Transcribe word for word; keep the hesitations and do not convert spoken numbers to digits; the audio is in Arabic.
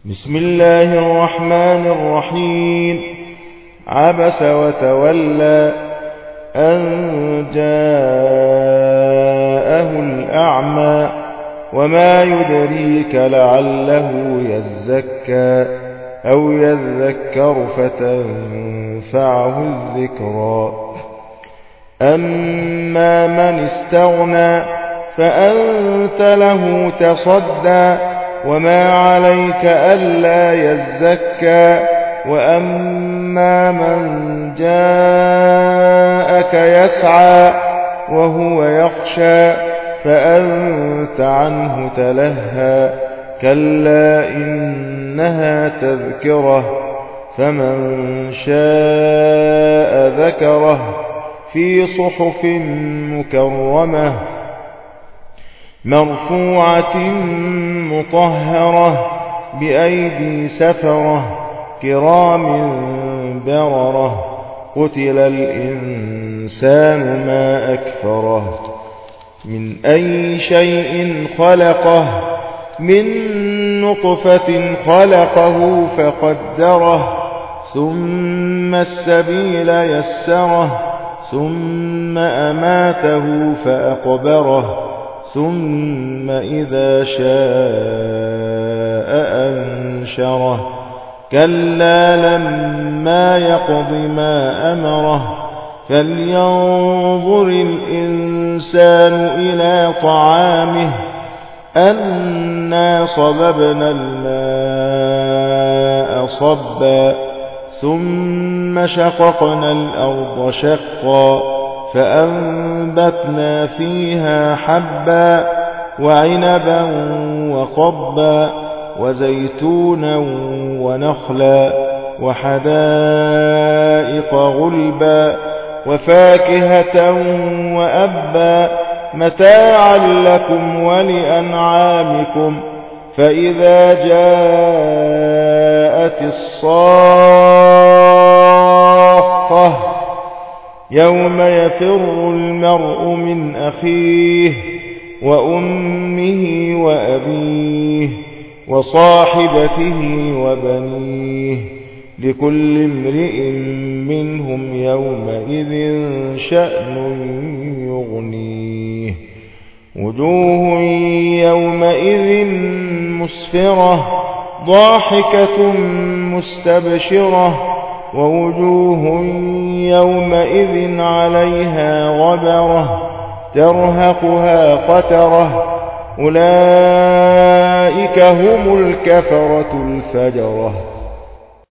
بسم الله الرحمن الرحيم. عبس وتولى أن جاءه الأعمى وما يدريك لعله يزكى أو يذكر فتنفعه الذكرى. أما من استغنى فأنت له تصدى وما عليك ألا يزكى. وأما من جاءك يسعى وهو يخشى فأنت عنه تلهى. كلا إنها تذكرة فمن شاء ذكره في صحف مكرمة مرفوعة مطهرة بأيدي سفرة كرام بررة. قتل الإنسان ما أكفره من أي شيء خلقه من نطفة خلقه فقدره ثم السبيل يسره ثم أماته فأقبره ثم إذا شاء أنشره. كلا لما يقض ما أمره فلينظر الإنسان إلى طعامه أنا صببنا الماء صبا ثم شققنا الأرض شقا فأنبتنا فيها حبا وعنبا وقضبا وزيتونا ونخلا وحدائق غلبا وفاكهة وأبا متاعا لكم ولأنعامكم. فإذا جاءت الصاخة يوم يفر المرء من أخيه وأمه وأبيه وصاحبته وبنيه لكل امرئ منهم يومئذ شأن يغنيه. وجوه يومئذ مسفرة ضاحكة مستبشرة ووجوه يومئذ عليها غبرة ترهقها قترة أولئك هم الكفرة الفجرة.